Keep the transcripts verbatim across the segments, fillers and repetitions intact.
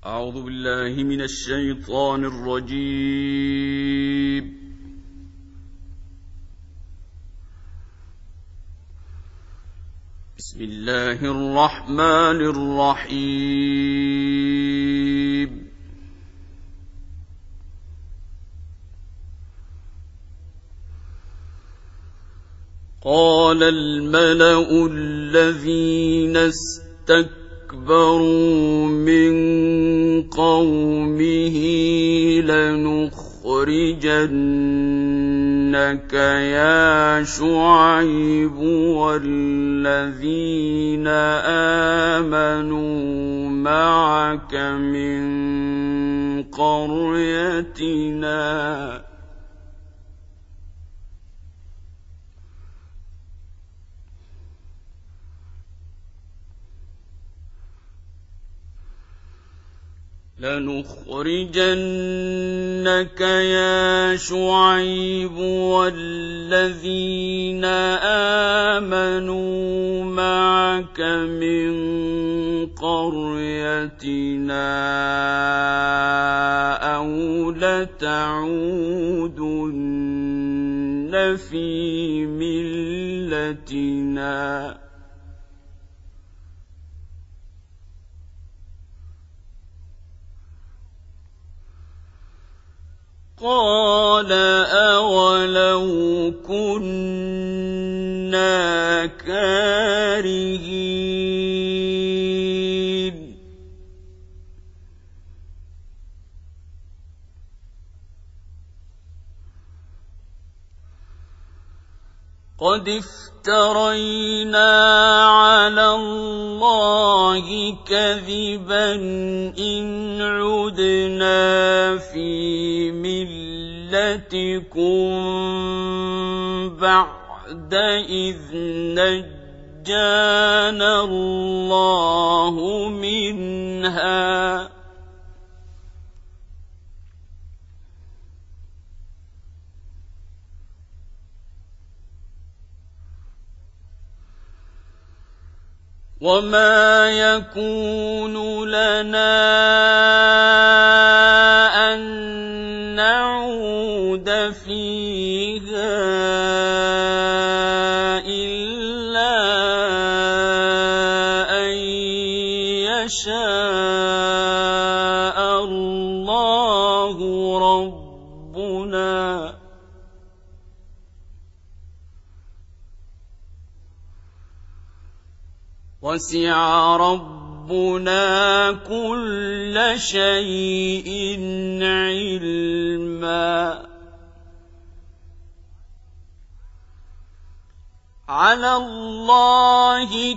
أعوذ بالله من الشيطان الرجيم. بسم الله الرحمن الرحيم. قال الملأ الذين استكبروا من قومه لنخرجنك يا شعيب والذين آمنوا معك من قريتنا لنخرجنك يا شعيب والذين آمنوا معك من قريتنا أو لتعودن في ملتنا قال أولو كنا كارهين قد افترينا على الله كذبا إن عدنا في ملتكم بعد إذ نجانا الله منها وما يكون لنا أن نعود فيها إلا أن يشاء الله ربنا وسع ربنا كل شيء علما على الله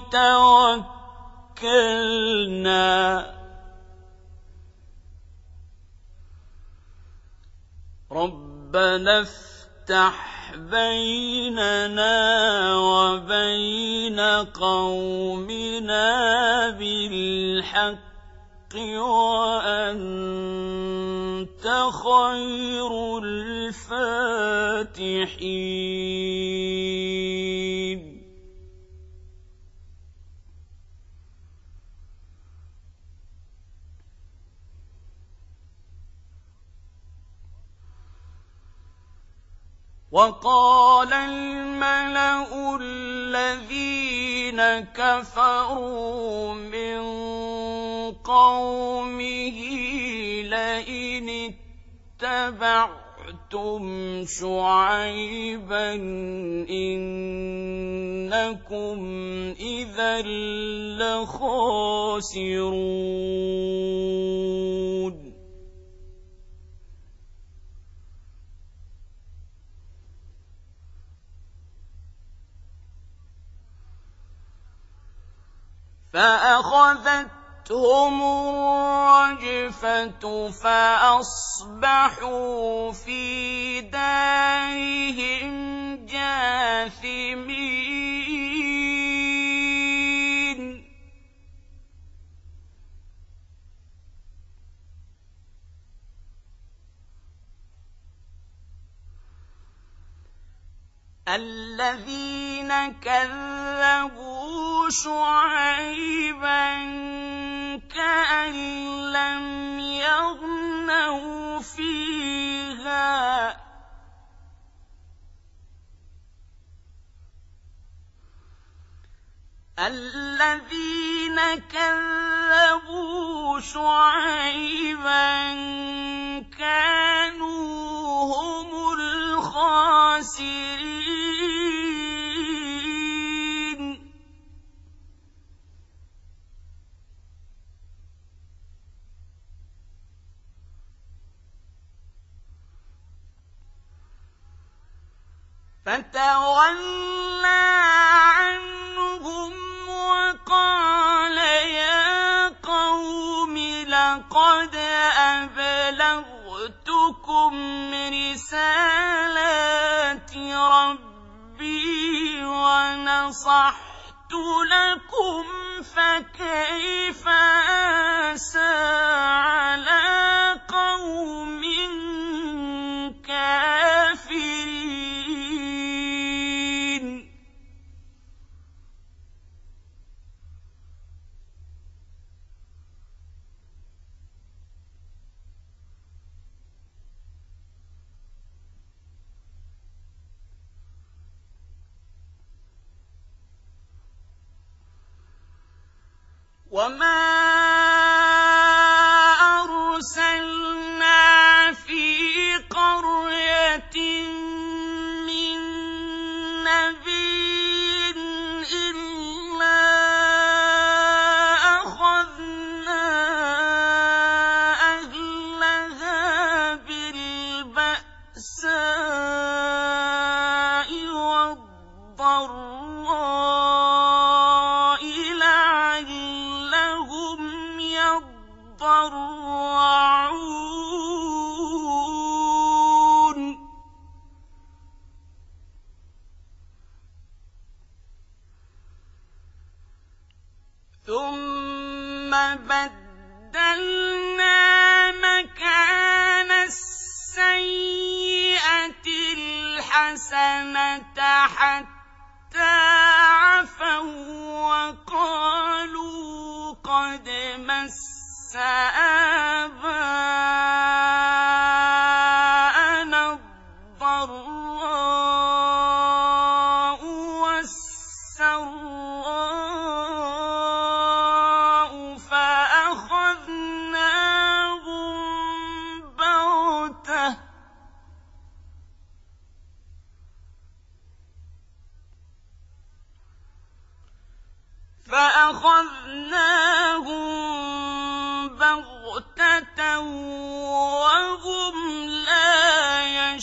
توكلنا ربنا افتح بيننا وبين قومنا بالحق وأنت خير الفاتحين وقال الملأ الذين كفروا من قومه لئن اتبعتم شعيبا إنكم إذا لخاسرون فأخذتهم الرجفة فأصبحوا في دارهم جاثمين الذين كذبوا شعيبا كأن لم الذين كذبوا شعيبا كانوا هم الخاسرين فتولى عنهم وقال يا قوم لقد أبلغتكم رسالات ربي ونصحت لكم فكيف آسى على قوم كافرين وما أرسلنا في قرية من نبي إلا أخذنا أهلها بالبأساء والضراء لعلهم يضرعون ثم بدلنا مكان السيئة الحسنة حتى عفوا وقالوا قد مس آباءنا الضراء والسراء فأخذناهم بغتة فأخذناهم بغتة وهم لا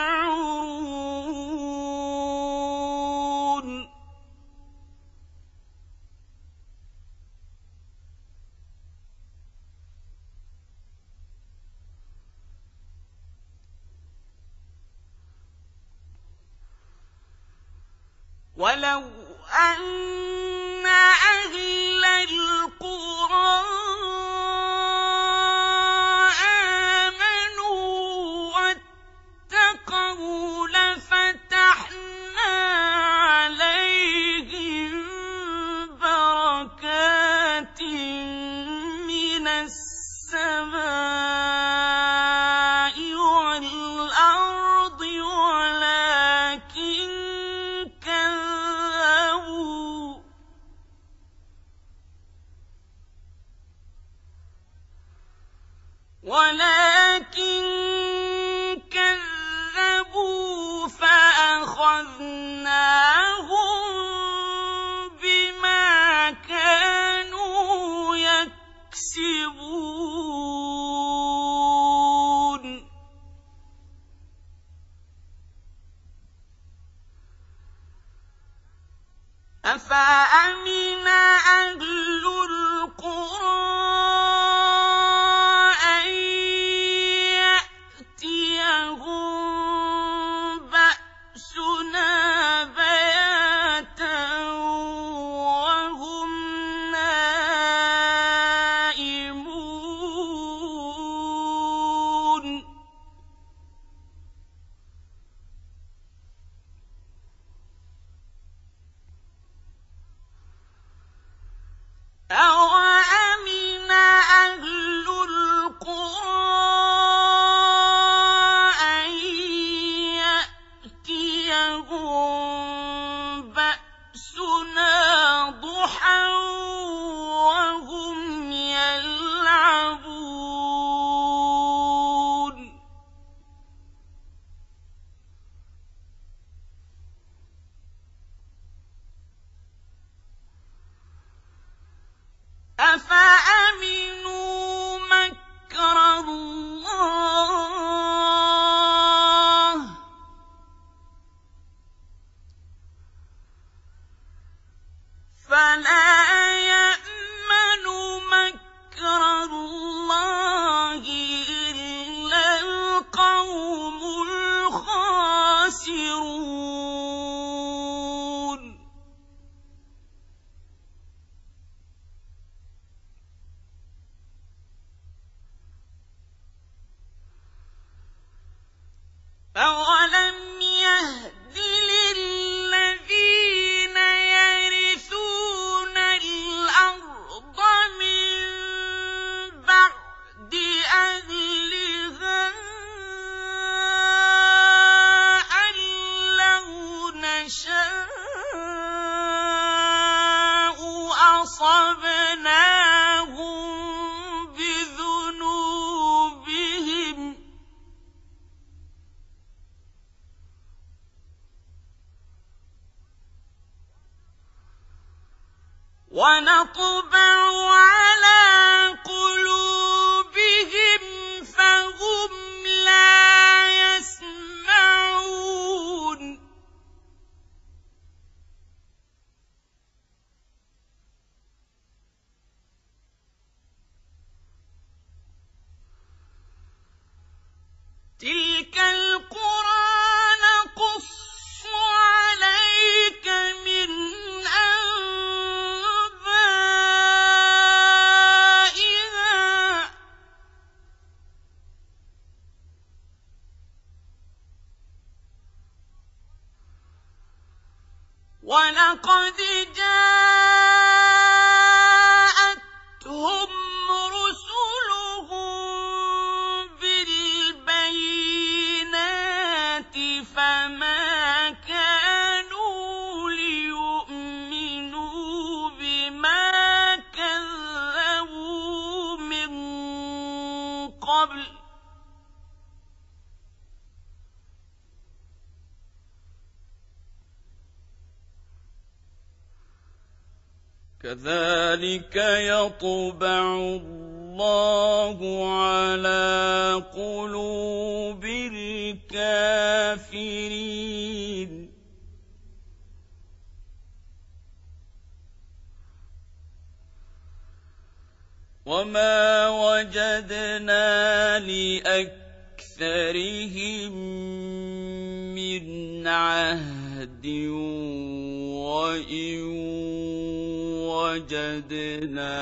يشعرون ولو أن أهل القرى آمنوا واتقوا لفتحنا عليهم بركات من السماء والأرض ولكن كذبوا ولكن كذبوا فأخذناهم بما كانوا يكسبون أفأمن أهل القرى أن يأتيهم بأسنا بياتا وهم نائمون أَوَلَمْ يَهْدِ لِلَّذِينَ يَرِثُونَ الْأَرْضَ مِن بَعْدِ أَهْلِهَا أَن لَّوْ نَشَاءُ أَصَبْنَاهُم بِذُنُوبِهِمْ وَنَطْبَعُ عَلَىٰ قُلُوبِهِمْ فَهُمْ لَا يَسْمَعُونَ تِلْكَ الْقُرَىٰ نَقُصُّ عَلَيْكَ مِنْ أَنبَائِهَا ۚ وَلَقَدْ جَاءَتْهُمْ رُسُلُهُم بِالْبَيِّنَاتِ فَمَا كَانُوا لِيُؤْمِنُوا بِمَا كَذَّبُوا مِن قَبْلُ ۚ كَذَٰلِكَ يَطْبَعُ اللَّهُ عَلَىٰ قُلُوبِ الْكَافِرِينَ وَمَا وَجَدْنَا لِأَكْثَرِهِم مِّنْ عَهْدٍ وَإِن وَجَدْنَا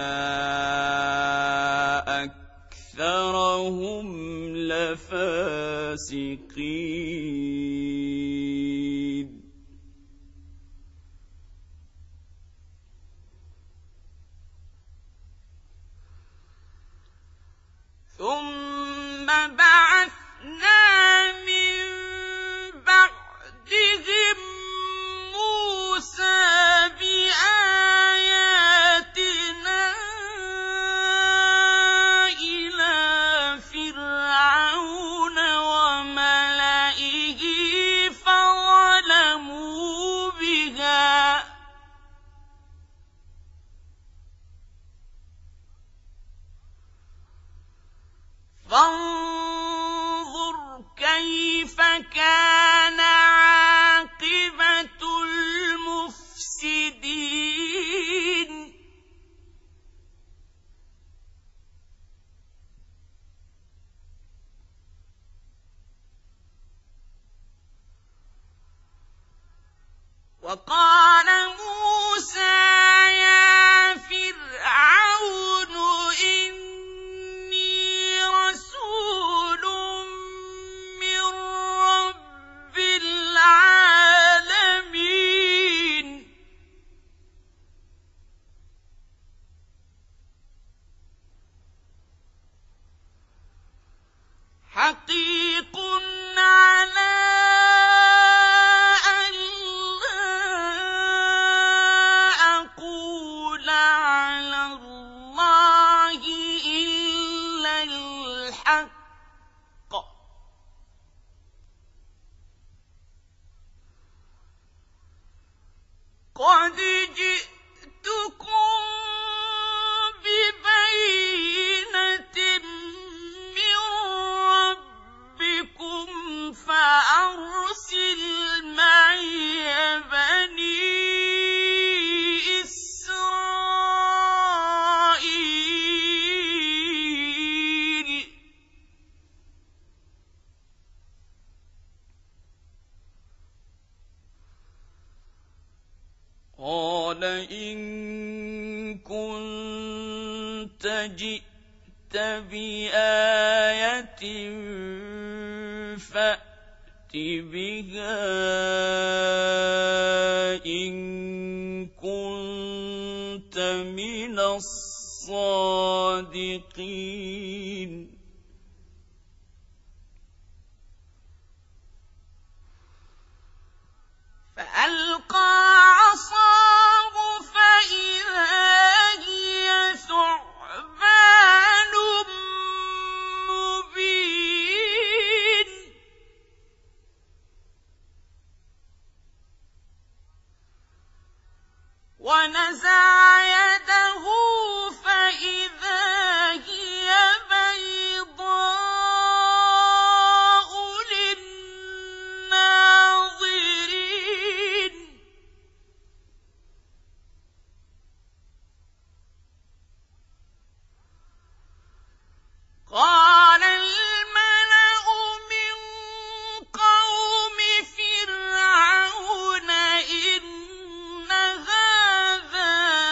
أَكْثَرَهُمْ لَفَاسِقِينَ ثُمَّ بَعَثْنَا مِن بَعْدِهِم مُّوسَىٰ بِآيَاتِنَا إِلَىٰ فِرْعَوْنَ وَمَلَئِهِ فَظَلَمُوا بِهَا ۖ فانظُرْ كَيْفَ كَانَ عَاقِبَةُ الْمُفْسِدِينَ وَقَالَ مُوسَىٰ يَا فِرْعَوْنُ إِنِّي رَسُولٌ مِّن رَّبِّ الْعَالَمِينَ حَقِيقٌ عَلَىٰ أَن لَّا أَقُولَ عَلَى اللَّهِ إِلَّا الْحَقَّ ۚ قَدْ جِئْتُكُم بِبَيِّنَةٍ مِّن رَّبِّكُمْ فَأَرْسِلْ مَعِيَ بَنِي إِسْرَائِيلَ قَالَ إِن كُنتَ جِئْتَ بِآيَةٍ فَأْتِ بها إن كنت من الصادقين فألقى عصاه فإذا هي ثعبان مبين ونزع يده فإذا هي بيضاء للناظرين قال الملأ من قوم فرعون إن هذا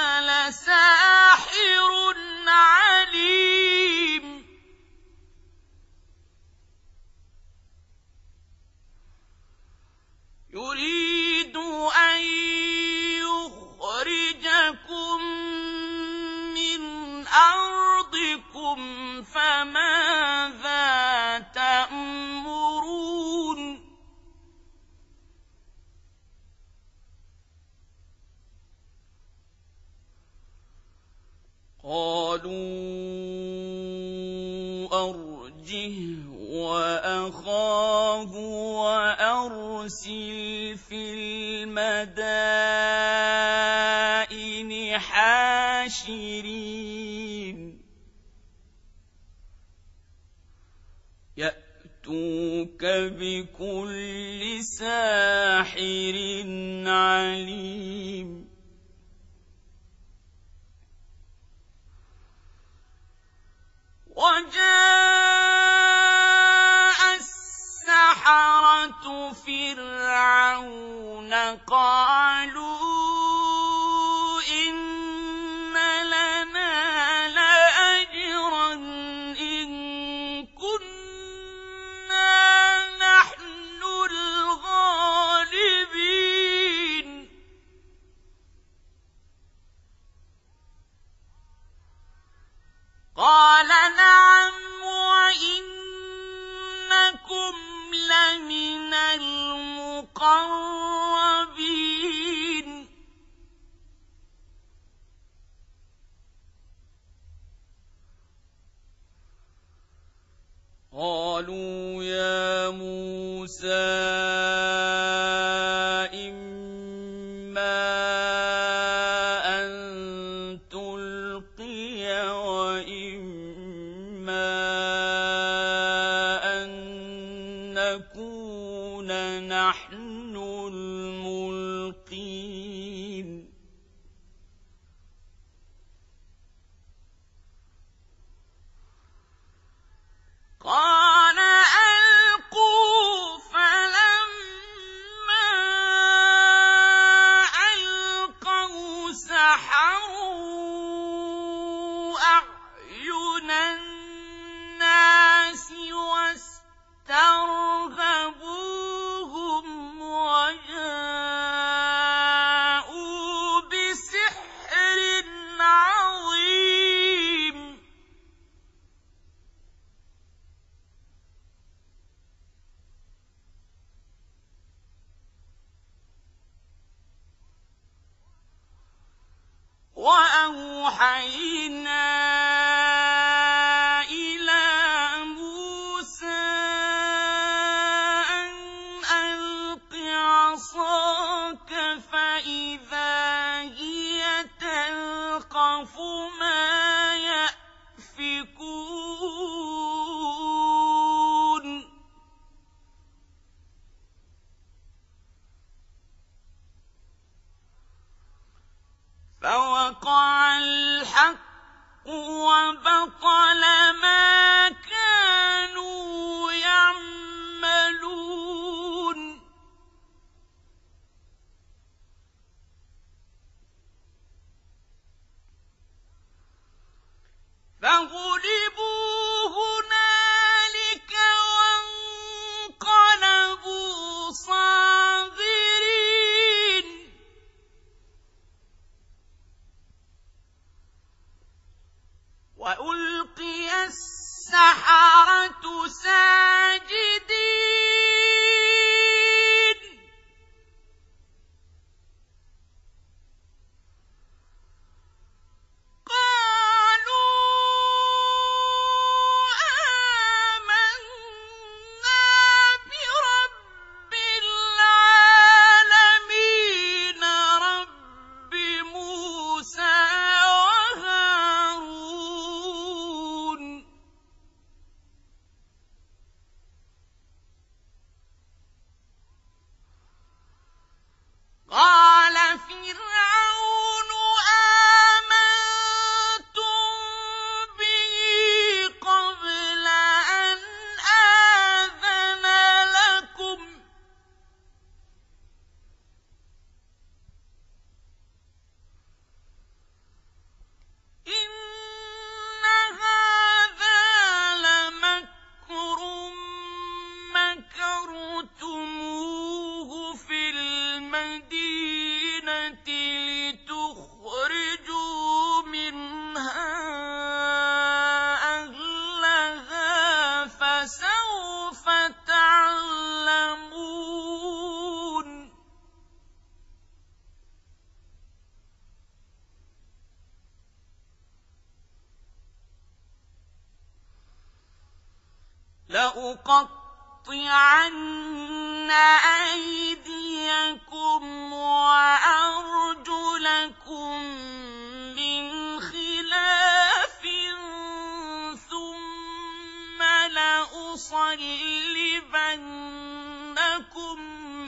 لساحر عليم يريد أن يخرجكم من أرضكم فماذا تأمرون قالوا أرجه وأخاه وأرسل في المدائن حاشرين يأتوك بكل ساحر عليم وجاء السحرة فرعون قالوا إن لنا لأجرا إن كنا نحن الغالبين قال نعم وإنكم لمن المقربين قالوا يا موسى إما أن تلقي وإما أن نكون نحن الملقين قال ألقوا فلما ألقوا سحروا أعين الناس واسترهبوهم وجاءوا بسحر عظيم وأوحينا إلى موسى أن ألق عصاك فإذا هي تلقف ما يأفكون فوقع الحق وبطل ما كانوا يعملون فغلبوا هنالك وانقلبوا لَأُقَطِّعَنَّ أَيْدِيَكُمْ وَأَرْجُلَكُم مِّنْ خِلَافٍ ثُمَّ لَأُصَلِّبَنَّكُمْ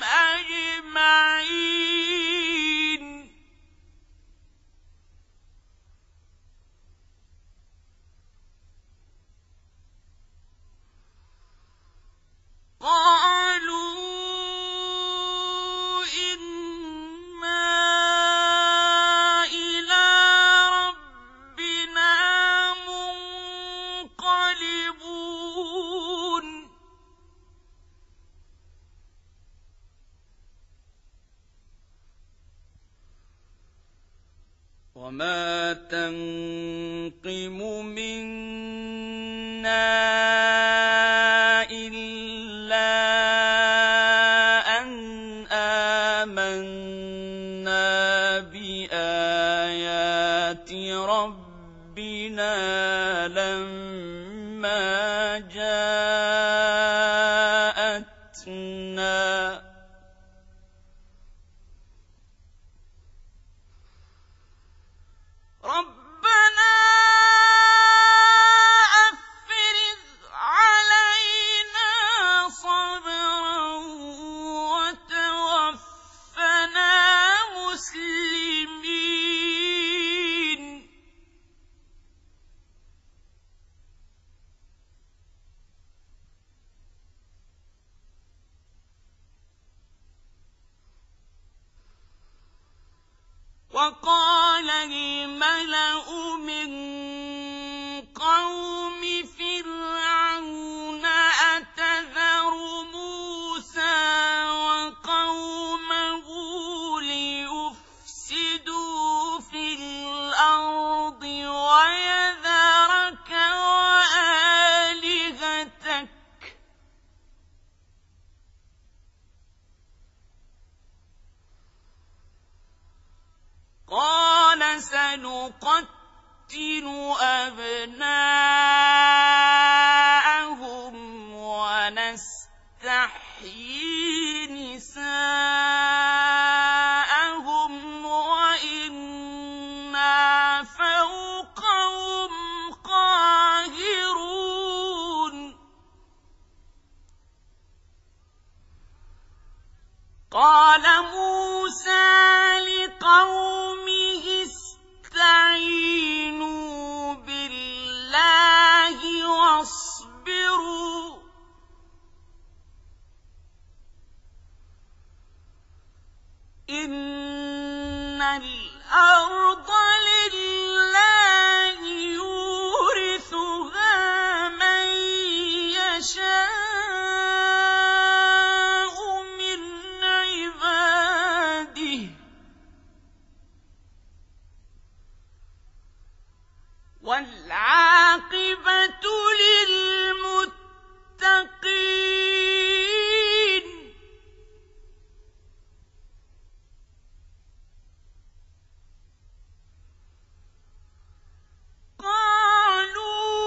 أَجْمَعِينَ قَالُوا إِنَّا إِلَىٰ رَبِّنَا مُنقَلِبُونَ وَمَا تَنقِمُ مِنَّا إِلَّا أَنْ آمَنَّا بِآيَاتِ رَبِّنَا لَمَّا جَاءَتْنَا رَبَّنَا أَفْرِغْ عَلَيْنَا صَبْرًا وَتَوَفَّنَا مُسْلِمِينَ وَقَالَ الْمَلَأُ مِن قَوْمِ فِرْعَوْنَ أَتَذَرُ مُوسَىٰ وَقَوْمَهُ لِيُفْسِدُوا فِي الْأَرْضِ وَيَذَرَكَ وَآلِهَتَكَ ۚ قَالَ سَنُقَتِّلُ أَبْنَاءَهُمْ وَنَسْتَحْيِي نِسَاءَهُمْ وَإِنَّا فَوْقَهُمْ قَاهِرُونَ قَالَ مُوسَىٰ لِقَوْمِهِ اسْتَعِينُوا بِاللَّهِ وَاصْبِرُوا ۖ إِنَّ الْأَرْضَ لِلَّهِ يُورِثُهَا مَن يَشَاءُ مِنْ عِبَادِهِ ۖ وَالْعَاقِبَةُ لِلْمُتَّقِينَ قَالُوا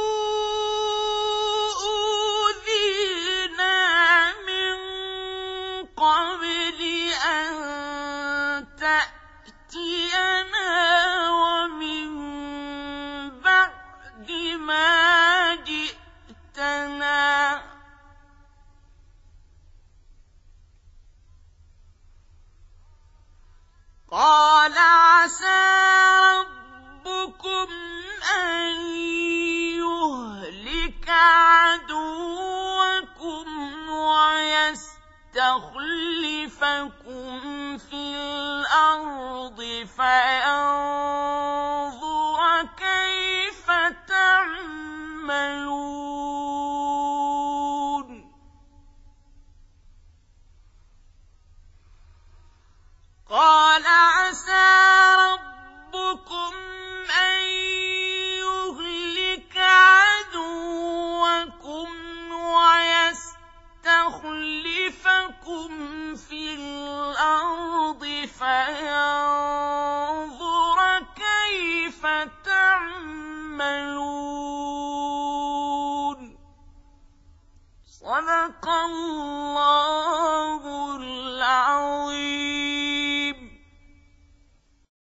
أُوذِينَا مِن قَبْلِ أَن تَأْتِيَنَا وَمِن بَعْدِ مَا جِئْتَنَا ۚ قَالَ عَسَىٰ رَبُّكُمْ أَن يُهْلِكَ عَدُوَّكُمْ وَيَسْتَخْلِفَكُمْ فِي الْأَرْضِ فَيَنظُرَ